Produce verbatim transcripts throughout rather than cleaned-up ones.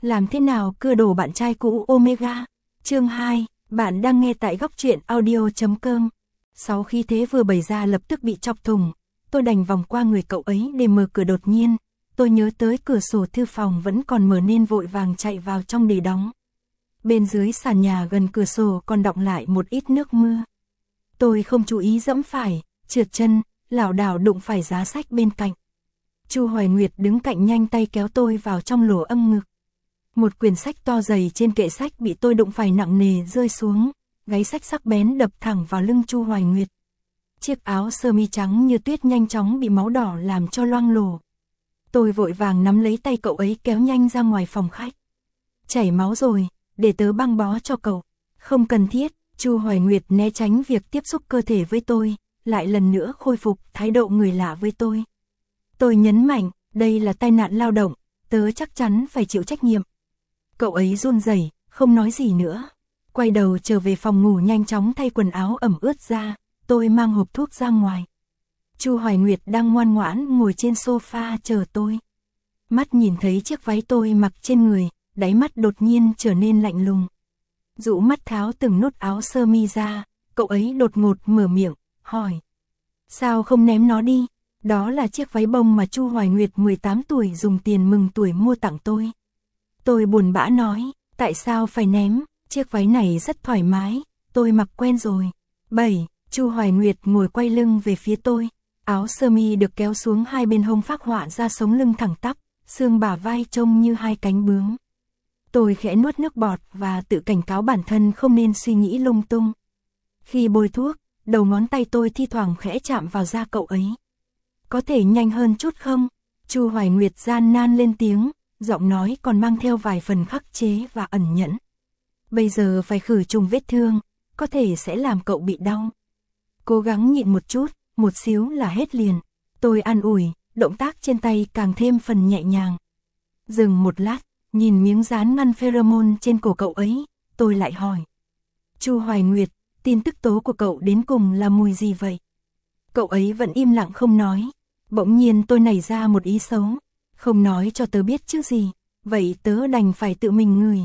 Làm thế nào cưa đổ bạn trai cũ Omega? Chương hai, bạn đang nghe tại góc truyện audio chấm com. Sáu khí thế vừa bày ra lập tức bị chọc thủng, tôi đành vòng qua người cậu ấy để mở cửa. Đột nhiên, tôi nhớ tới cửa sổ thư phòng vẫn còn mở nên vội vàng chạy vào trong để đóng. Bên dưới sàn nhà gần cửa sổ còn đọng lại một ít nước mưa. Tôi không chú ý dẫm phải, trượt chân, lảo đảo đụng phải giá sách bên cạnh. Chu Hoài Nguyệt đứng cạnh nhanh tay kéo tôi vào trong lỗ âm ngực. Một quyển sách to dày trên kệ sách bị tôi đụng phải nặng nề rơi xuống, gáy sách sắc bén đập thẳng vào lưng Chu Hoài Nguyệt. Chiếc áo sơ mi trắng như tuyết nhanh chóng bị máu đỏ làm cho loang lổ. Tôi vội vàng nắm lấy tay cậu ấy kéo nhanh ra ngoài phòng khách. Chảy máu rồi, để tớ băng bó cho cậu. Không cần thiết. Chu Hoài Nguyệt né tránh việc tiếp xúc cơ thể với tôi, lại lần nữa khôi phục thái độ người lạ với tôi. Tôi nhấn mạnh, đây là tai nạn lao động, tớ chắc chắn phải chịu trách nhiệm. Cậu ấy run rẩy, không nói gì nữa. Quay đầu trở về phòng ngủ nhanh chóng thay quần áo ẩm ướt ra, tôi mang hộp thuốc ra ngoài. Chu Hoài Nguyệt đang ngoan ngoãn ngồi trên sofa chờ tôi. Mắt nhìn thấy chiếc váy tôi mặc trên người, đáy mắt đột nhiên trở nên lạnh lùng. Dụ mắt tháo từng nút áo sơ mi ra, cậu ấy đột ngột mở miệng, hỏi. Sao không ném nó đi? Đó là chiếc váy bông mà Chu Hoài Nguyệt mười tám tuổi dùng tiền mừng tuổi mua tặng tôi. Tôi buồn bã nói, tại sao phải ném, chiếc váy này rất thoải mái, tôi mặc quen rồi. bảy. Chu Hoài Nguyệt ngồi quay lưng về phía tôi, áo sơ mi được kéo xuống hai bên hông phác họa ra sống lưng thẳng tắp, xương bả vai trông như hai cánh bướm. Tôi khẽ nuốt nước bọt và tự cảnh cáo bản thân không nên suy nghĩ lung tung. Khi bôi thuốc, đầu ngón tay tôi thi thoảng khẽ chạm vào da cậu ấy. Có thể nhanh hơn chút không? Chu Hoài Nguyệt gian nan lên tiếng, giọng nói còn mang theo vài phần khắc chế và ẩn nhẫn. Bây giờ phải khử trùng vết thương, có thể sẽ làm cậu bị đau. Cố gắng nhịn một chút, một xíu là hết liền. Tôi an ủi, động tác trên tay càng thêm phần nhẹ nhàng. Dừng một lát, nhìn miếng dán ngăn pheromone trên cổ cậu ấy, tôi lại hỏi. Chu Hoài Nguyệt, tin tức tố của cậu đến cùng là mùi gì vậy? Cậu ấy vẫn im lặng không nói. Bỗng nhiên tôi nảy ra một ý xấu. Không nói cho tớ biết chứ gì, vậy tớ đành phải tự mình ngửi.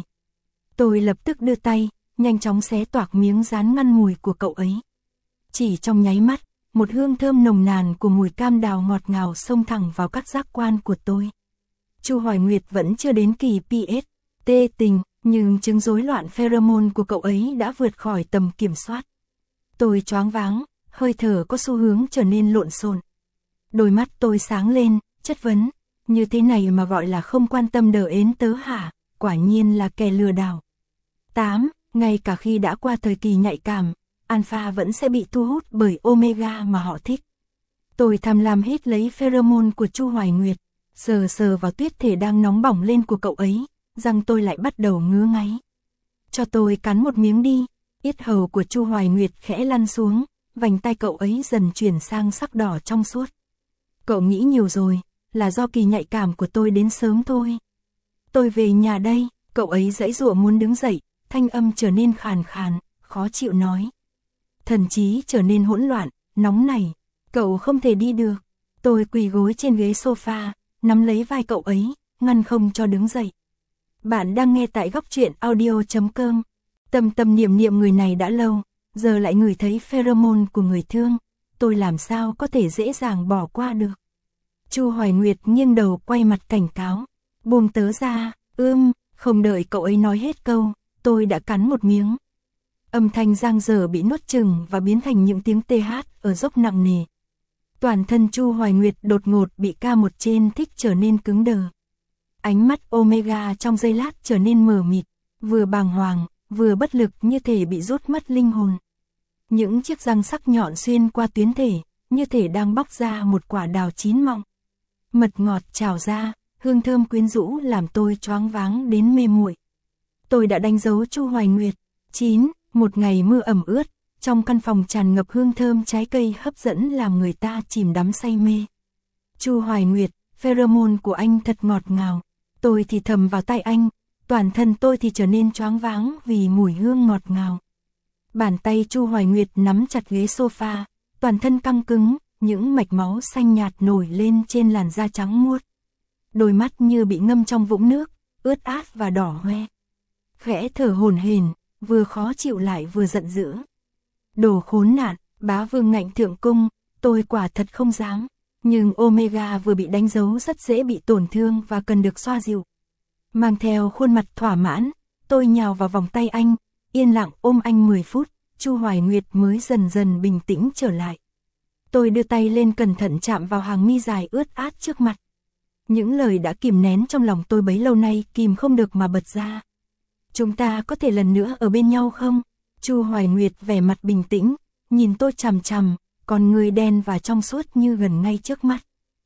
Tôi lập tức đưa tay, nhanh chóng xé toạc miếng dán ngăn mùi của cậu ấy. Chỉ trong nháy mắt, một hương thơm nồng nàn của mùi cam đào ngọt ngào xông thẳng vào các giác quan của tôi. Chu Hoài Nguyệt vẫn chưa đến kỳ pê ét tê tình, nhưng chứng rối loạn pheromone của cậu ấy đã vượt khỏi tầm kiểm soát. Tôi choáng váng, hơi thở có xu hướng trở nên lộn xộn. Đôi mắt tôi sáng lên, chất vấn, như thế này mà gọi là không quan tâm đờ ến tớ hả? Quả nhiên là kẻ lừa đảo. tám. Ngay cả khi đã qua thời kỳ nhạy cảm, Alpha vẫn sẽ bị thu hút bởi Omega mà họ thích. Tôi tham lam hít lấy pheromone của Chu Hoài Nguyệt, sờ sờ vào tuyết thể đang nóng bỏng lên của cậu ấy, răng tôi lại bắt đầu ngứa ngáy. Cho tôi cắn một miếng đi. Yết hầu của Chu Hoài Nguyệt khẽ lăn xuống, vành tay cậu ấy dần chuyển sang sắc đỏ trong suốt. Cậu nghĩ nhiều rồi, là do kỳ nhạy cảm của tôi đến sớm thôi. Tôi về nhà đây. Cậu ấy giãy giụa muốn đứng dậy, thanh âm trở nên khàn khàn, khó chịu nói. Thần trí trở nên hỗn loạn, nóng nảy. Cậu không thể đi được. Tôi quỳ gối trên ghế sofa, nắm lấy vai cậu ấy, ngăn không cho đứng dậy. Bạn đang nghe tại góc truyện audio chấm com. Tâm tâm niệm niệm người này đã lâu, giờ lại ngửi thấy pheromone của người thương, tôi làm sao có thể dễ dàng bỏ qua được. Chu Hoài Nguyệt nghiêng đầu quay mặt cảnh cáo, buông tớ ra. Ưm, không đợi cậu ấy nói hết câu, tôi đã cắn một miếng. Âm thanh giang dở bị nuốt chửng và biến thành những tiếng tê hát ở dốc nặng nề. Toàn thân Chu Hoài Nguyệt đột ngột bị ca một trên thích trở nên cứng đờ. Ánh mắt Omega trong giây lát trở nên mờ mịt, vừa bàng hoàng, vừa bất lực như thể bị rút mất linh hồn. Những chiếc răng sắc nhọn xuyên qua tuyến thể, như thể đang bóc ra một quả đào chín mọng. Mật ngọt trào ra, hương thơm quyến rũ làm tôi choáng váng đến mê muội. Tôi đã đánh dấu Chu Hoài Nguyệt. chín. Một ngày mưa ẩm ướt, trong căn phòng tràn ngập hương thơm trái cây hấp dẫn làm người ta chìm đắm say mê. Chu Hoài Nguyệt, pheromone của anh thật ngọt ngào. Tôi thì thầm vào tai anh, toàn thân tôi thì trở nên choáng váng vì mùi hương ngọt ngào. Bàn tay Chu Hoài Nguyệt nắm chặt ghế sofa, toàn thân căng cứng, những mạch máu xanh nhạt nổi lên trên làn da trắng muốt. Đôi mắt như bị ngâm trong vũng nước, ướt át và đỏ hoe. Khẽ thở hổn hển, vừa khó chịu lại vừa giận dữ. Đồ khốn nạn, bá vương ngạnh thượng cung, tôi quả thật không dám. Nhưng Omega vừa bị đánh dấu rất dễ bị tổn thương và cần được xoa dịu. Mang theo khuôn mặt thỏa mãn, tôi nhào vào vòng tay anh, yên lặng ôm anh mười phút, Chu Hoài Nguyệt mới dần dần bình tĩnh trở lại. Tôi đưa tay lên cẩn thận chạm vào hàng mi dài ướt át trước mặt. Những lời đã kìm nén trong lòng tôi bấy lâu nay kìm không được mà bật ra. Chúng ta có thể lần nữa ở bên nhau không? Chu Hoài Nguyệt vẻ mặt bình tĩnh, nhìn tôi chằm chằm, con người đen và trong suốt như gần ngay trước mắt.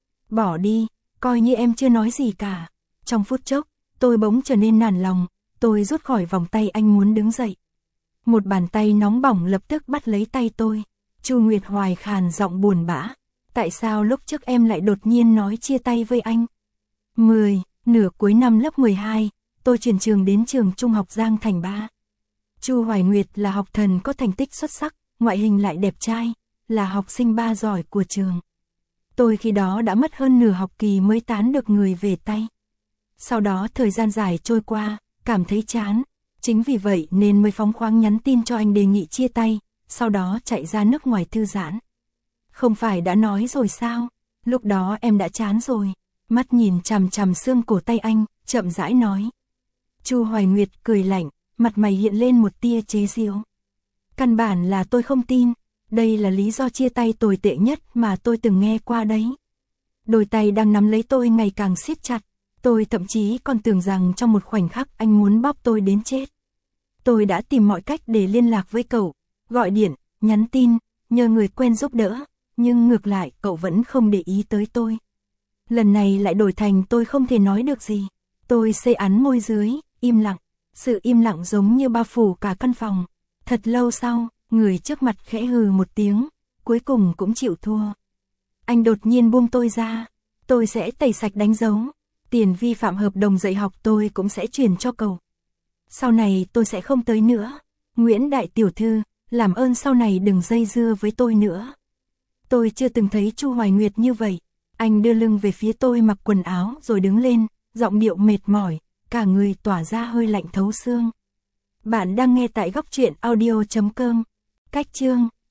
Bỏ đi, coi như em chưa nói gì cả. Trong phút chốc, tôi bỗng trở nên nản lòng, tôi rút khỏi vòng tay anh muốn đứng dậy. Một bàn tay nóng bỏng lập tức bắt lấy tay tôi. Chu Nguyệt Hoài khàn giọng buồn bã. Tại sao lúc trước em lại đột nhiên nói chia tay với anh? mười, nửa cuối năm lớp mười hai, tôi chuyển trường đến trường Trung học Giang Thành ba. Chu Hoài Nguyệt là học thần có thành tích xuất sắc, ngoại hình lại đẹp trai, là học sinh ba giỏi của trường. Tôi khi đó đã mất hơn nửa học kỳ mới tán được người về tay. Sau đó thời gian dài trôi qua, cảm thấy chán. Chính vì vậy nên mới phóng khoáng nhắn tin cho anh đề nghị chia tay, sau đó chạy ra nước ngoài thư giãn. Không phải đã nói rồi sao? Lúc đó em đã chán rồi. Mắt nhìn chằm chằm xương cổ tay anh, chậm rãi nói. Chu Hoài Nguyệt cười lạnh, mặt mày hiện lên một tia chế giễu. Căn bản là tôi không tin, đây là lý do chia tay tồi tệ nhất mà tôi từng nghe qua đấy. Đôi tay đang nắm lấy tôi ngày càng siết chặt, tôi thậm chí còn tưởng rằng trong một khoảnh khắc anh muốn bóp tôi đến chết. Tôi đã tìm mọi cách để liên lạc với cậu, gọi điện, nhắn tin, nhờ người quen giúp đỡ, nhưng ngược lại cậu vẫn không để ý tới tôi. Lần này lại đổi thành tôi không thể nói được gì. Tôi xây án môi dưới, im lặng. Sự im lặng giống như bao phủ cả căn phòng. Thật lâu sau, người trước mặt khẽ hừ một tiếng, cuối cùng cũng chịu thua. Anh đột nhiên buông tôi ra. Tôi sẽ tẩy sạch đánh dấu. Tiền vi phạm hợp đồng dạy học tôi cũng sẽ chuyển cho cậu. Sau này tôi sẽ không tới nữa. Nguyễn Đại Tiểu Thư, làm ơn sau này đừng dây dưa với tôi nữa. Tôi chưa từng thấy Chu Hoài Nguyệt như vậy. Anh đưa lưng về phía tôi mặc quần áo rồi đứng lên, giọng điệu mệt mỏi, cả người tỏa ra hơi lạnh thấu xương. Bạn đang nghe tại góc truyện audio chấm com. Cách chương